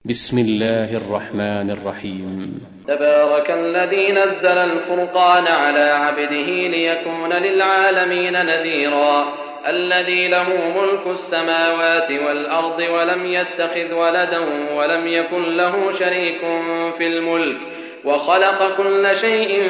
بسم الله الرحمن الرحيم. تبارك الذي نزل الفرقان على عبده ليكون للعالمين نذيرا الذي له ملك السماوات والأرض ولم يتخذ ولدا ولم يكن له شريك في الملك وخلق كل شيء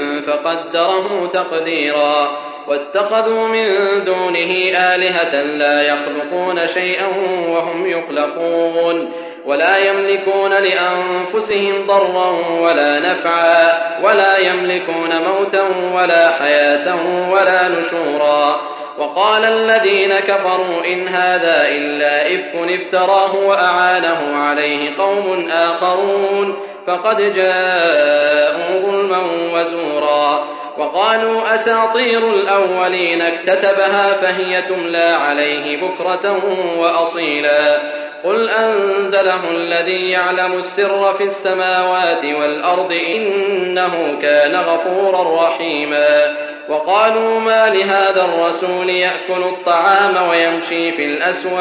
فقدره تقديرا واتخذوا من دونه آلهة لا يخلقون شيئا وهم يخلقون ولا يملكون لأنفسهم ضرا ولا نفعا ولا يملكون موتا ولا حياة ولا نشورا. وقال الذين كفروا إن هذا إلا إفك افتراه وأعانه عليه قوم آخرون فقد جاءوا ظلما وزورا. وقالوا أساطير الأولين اكتتبها فهي تملى عليه بكرة وأصيلا. قل أنزله الذي يعلم السر في السماوات والأرض إنه كان غفورا رحيما. وقالوا ما لهذا الرسول يأكل الطعام ويمشي في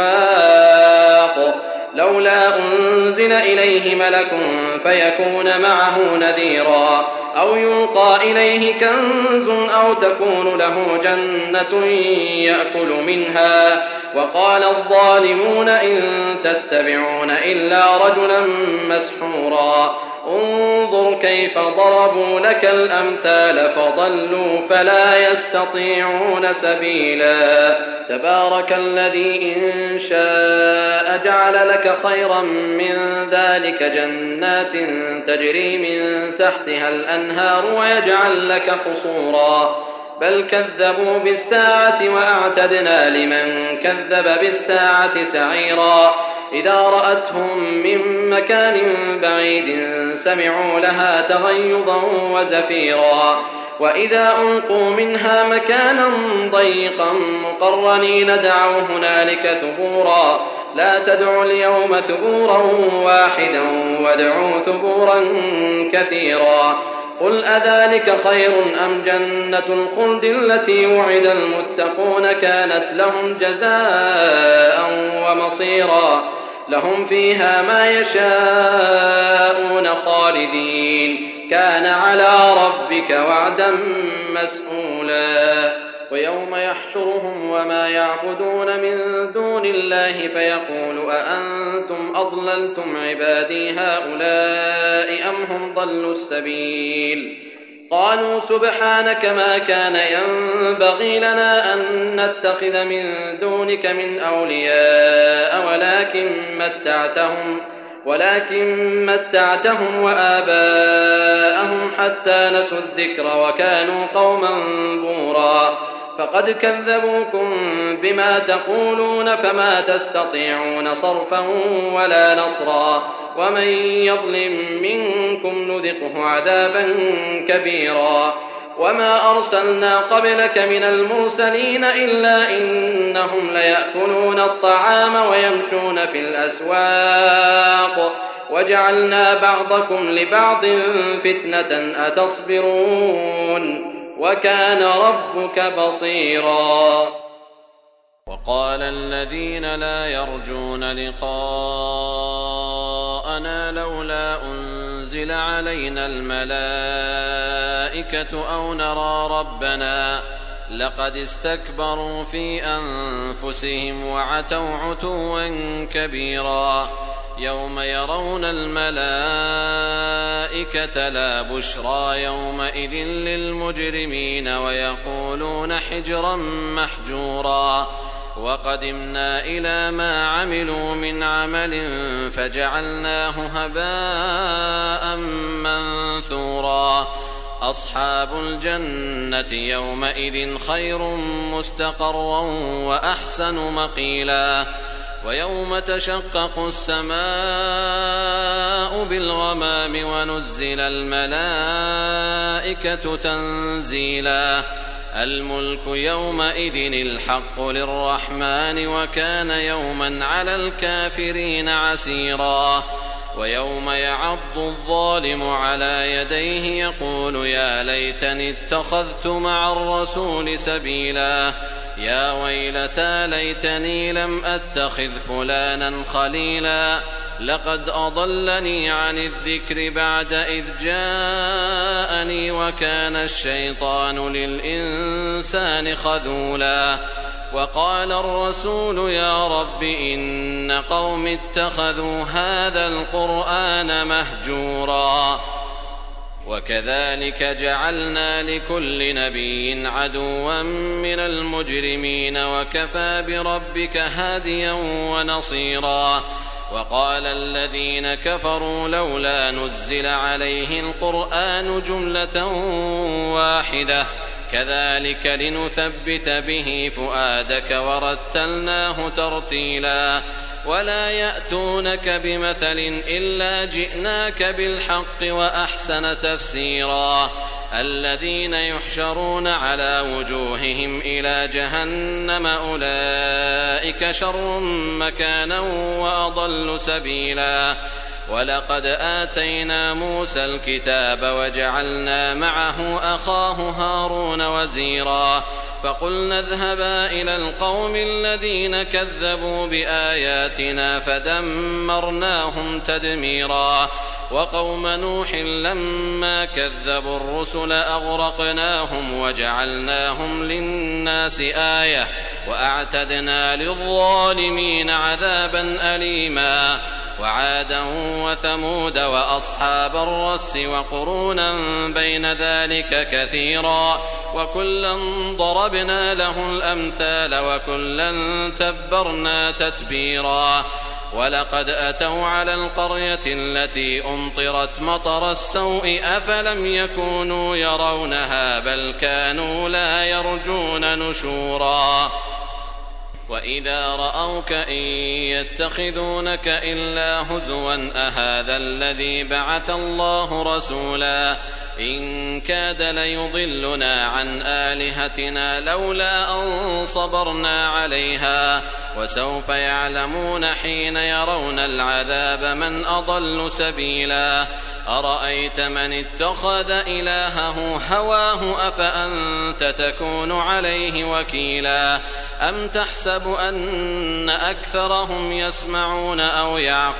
الأسواق لولا أنزل إليه ملك فيكون معه نذيرا أو يلقى إليه كنز أو تكون له جنة يأكل منها. وقال الظالمون إن تتبعون إلا رجلا مسحورا. انظر كيف ضربوا لك الأمثال فضلوا فلا يستطيعون سبيلا. تبارك الذي إن شاء جعل لك خيرا من ذلك جنات تجري من تحتها الأنهار ويجعل لك قصورا بل كذبوا بالساعة وأعتدنا لمن كذب بالساعة سعيرا. إذا رأتهم من مكان بعيد سمعوا لها تغيظا وزفيرا وإذا ألقوا منها مكانا ضيقا مقرنين دعوا هنالك ثبورا لا تدعوا اليوم ثبورا واحدا وادعوا ثبورا كثيرا. قل أذلك خير أم جنة الخلد التي وعد المتقون كانت لهم جزاء ومصيرا لهم فيها ما يشاءون خالدين كان على ربك وعدا مسئولا. ويوم يحشرهم وما يعبدون من دون الله فيقول أأنتم أضللتم عبادي هؤلاء أم هم ضلوا السبيل. قالوا سبحانك ما كان ينبغي لنا أن نتخذ من دونك من أولياء ولكن متعتهم وآباءهم حتى نسوا الذكر وكانوا قوما بورا. فقد كذبوكم بما تقولون فما تستطيعون صرفا ولا نصرا ومن يظلم منكم نذقه عذابا كبيرا. وما أرسلنا قبلك من المرسلين إلا إنهم ليأكلون الطعام ويمشون في الأسواق وجعلنا بعضكم لبعض فتنة أتصبرون وكان ربك بصيرا. وقال الذين لا يرجون لقاءنا لولا أنزل علينا الملائكة أو نرى ربنا لقد استكبروا في أنفسهم وعتوا عتوا كبيرا. يوم يرون الملائكة لا بشرى يومئذ للمجرمين ويقولون حجرا محجورا. وقدمنا إلى ما عملوا من عمل فجعلناه هباء منثورا. أصحاب الجنة يومئذ خير مستقرا وأحسن مقيلا. ويوم تشقق السماء بالغمام ونزل الملائكة تنزيلا. الملك يومئذ الحق للرحمن وكان يوما على الكافرين عسيرا. ويوم يعض الظالم على يديه يقول يا ليتني اتخذت مع الرسول سبيلا. يا ويلتى ليتني لم أتخذ فلانا خليلا لقد أضلني عن الذكر بعد إذ جاءني وكان الشيطان للإنسان خذولا وقال الرسول يا رب إن قوم اتخذوا هذا القرآن مهجورا وكذلك جعلنا لكل نبي عدوا من المجرمين وكفى بربك هاديا ونصيرا وقال الذين كفروا لولا نزل عليه القرآن جملة واحدة كذلك لنثبت به فؤادك ورتلناه ترتيلا ولا يأتونك بمثل إلا جئناك بالحق وأحسن تفسيرا الذين يحشرون على وجوههم إلى جهنم أولئك شر مكانا وأضل سبيلا ولقد آتينا موسى الكتاب وجعلنا معه أخاه هارون وزيرا فقلنا اذهبا إلى القوم الذين كذبوا بآياتنا فدمرناهم تدميرا وقوم نوح لما كذبوا الرسل أغرقناهم وجعلناهم للناس آية وأعتدنا للظالمين عذابا أليما وعادا وثمود وأصحاب الرس وقرونا بين ذلك كثيرا وكلا ضربنا له الأمثال وكلا تبرنا تتبيرا ولقد أتوا على القرية التي أمطرت مطر السوء أفلم يكونوا يرونها بل كانوا لا يرجون نشورا وإذا رأوك إن يتخذونك إلا هزوا أهذا الذي بعث الله رسولا إن كاد ليضلنا عن آلهتنا لولا أن صبرنا عليها وسوف يعلمون حين يرون العذاب من أضل سبيلا أرأيت من اتخذ إلهه هواه أفأنت تكون عليه وكيلا أم تحسب أن أكثرهم يسمعون أو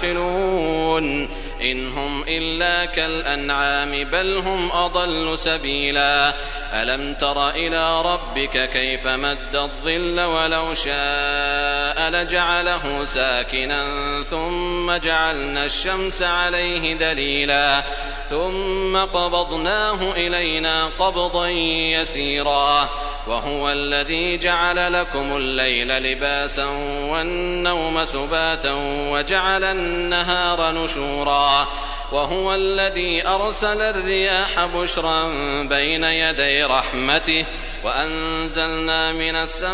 يعقلون إن هم إلا كالأنعام بل هم أضل سبيلا ألم تر إلى ربك كيف مد الظل ولو شاء لجعله ساكنا ثم جعلنا الشمس عليه دليلا ثم قبضناه إلينا قبضا يسيرا وهو الذي جعل لكم الليل لباسا والنوم سباتا وجعل النهار نشورا وهو الذي أرسل الرياح بشرا بين يدي رحمته وأنزلنا من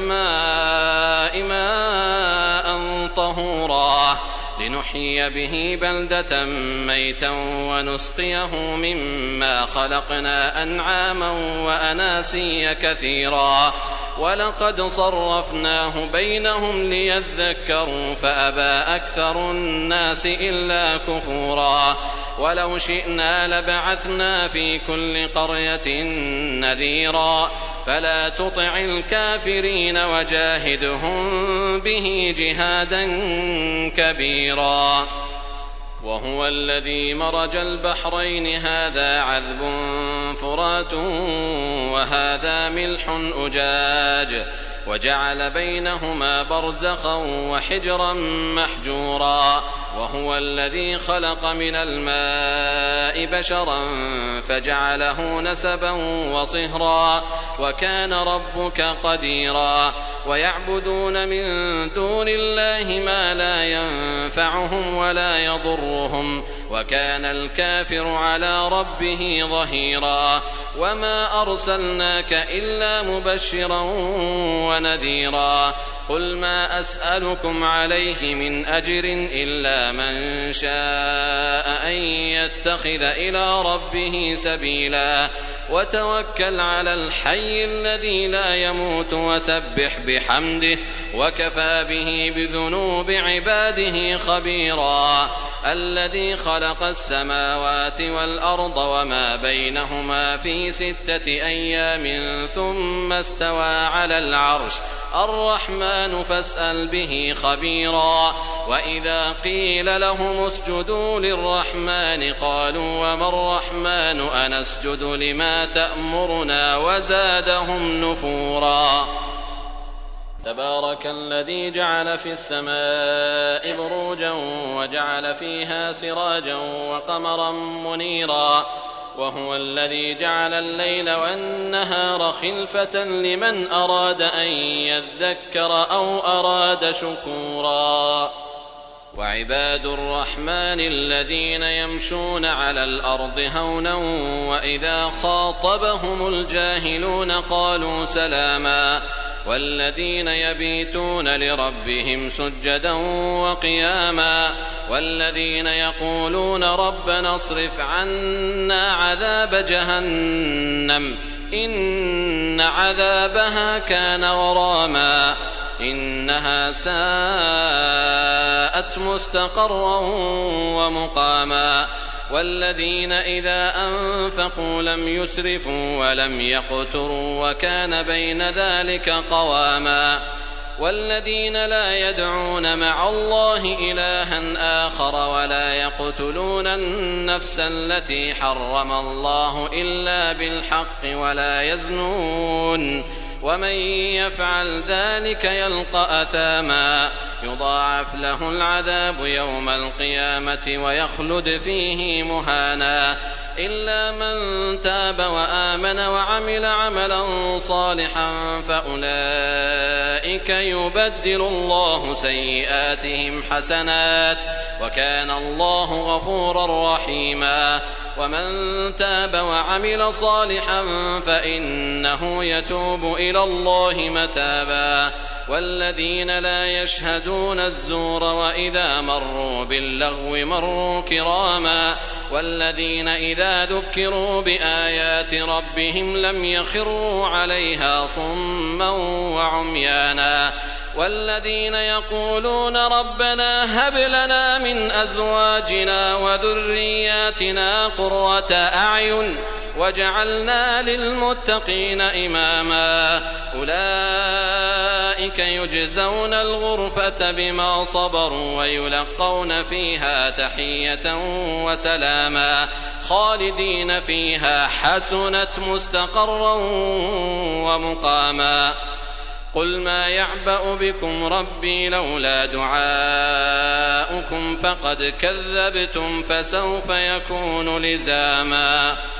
السماء ماء طهورا لنحيي به بلدة ميتا ونسقيه مما خلقنا أنعاما وأناسيا كثيرا ولقد صرفناه بينهم ليذكروا فأبى أكثر الناس إلا كفورا ولو شئنا لبعثنا في كل قرية نذيرا فلا تطع الكافرين وجاهدهم به جهادا كبيرا وهو الذي مرج البحرين هذا عذب فرات وهذا ملح أجاج وجعل بينهما برزخا وحجرا محجورا وهو الذي خلق من الماء بشرا فجعله نسبا وصهرا وكان ربك قديرا ويعبدون من دون الله ما لا ينفعهم ولا يضرهم وكان الكافر على ربه ظهيرا وما أرسلناك إلا مبشرا ونذيرا قل ما أسألكم عليه من أجر إلا من شاء أن يتخذ إلى ربه سبيلا وتوكل على الحي الذي لا يموت وسبح بحمده وكفى به بذنوب عباده خبيرا الذي خلق السماوات والأرض وما بينهما في 6 أيام ثم استوى على العرش الرحمن فاسأل به خبيرا وإذا قيل لهم اسجدوا للرحمن قالوا وما الرحمن أنسجد لما تأمرنا وزادهم نفورا تبارك الذي جعل في السماء بروجا وجعل فيها سراجا وقمرا منيرا وهو الذي جعل الليل والنهار خلفة لمن أراد أن يذكر أو أراد شكورا وعباد الرحمن الذين يمشون على الأرض هونا وإذا خاطبهم الجاهلون قالوا سلاما والذين يبيتون لربهم سجدا وقياما والذين يقولون ربنا اصرف عنا عذاب جهنم إن عذابها كان غراما إنها ساءت مستقرا ومقاما والذين إذا أنفقوا لم يسرفوا ولم يقتروا وكان بين ذلك قواما والذين لا يدعون مع الله إلها آخر ولا يقتلون النفس التي حرم الله إلا بالحق ولا يزنون ومن يفعل ذلك يلقى أثاما يضاعف له العذاب يوم القيامة ويخلد فيه مهانا إلا من تاب وآمن وعمل عملا صالحا فأولئك يبدل الله سيئاتهم حسنات وكان الله غفورا رحيما ومن تاب وعمل صالحا فإنه يتوب إلى الله متابا والذين لا يشهدون الزور وإذا مروا باللغو مروا كراما والذين إذا ذكروا بآيات ربهم لم يخروا عليها صما وعميانا والذين يقولون ربنا هب لنا من أزواجنا وذرياتنا قرة أعين وجعلنا للمتقين إماما أولئك يجزون الغرفة بما صبروا ويلقون فيها تحية وسلاما خالدين فيها حسنت مستقرا ومقاما قل ما يعبأ بكم ربي لولا دعاؤكم فقد كذبتم فسوف يكون لزاما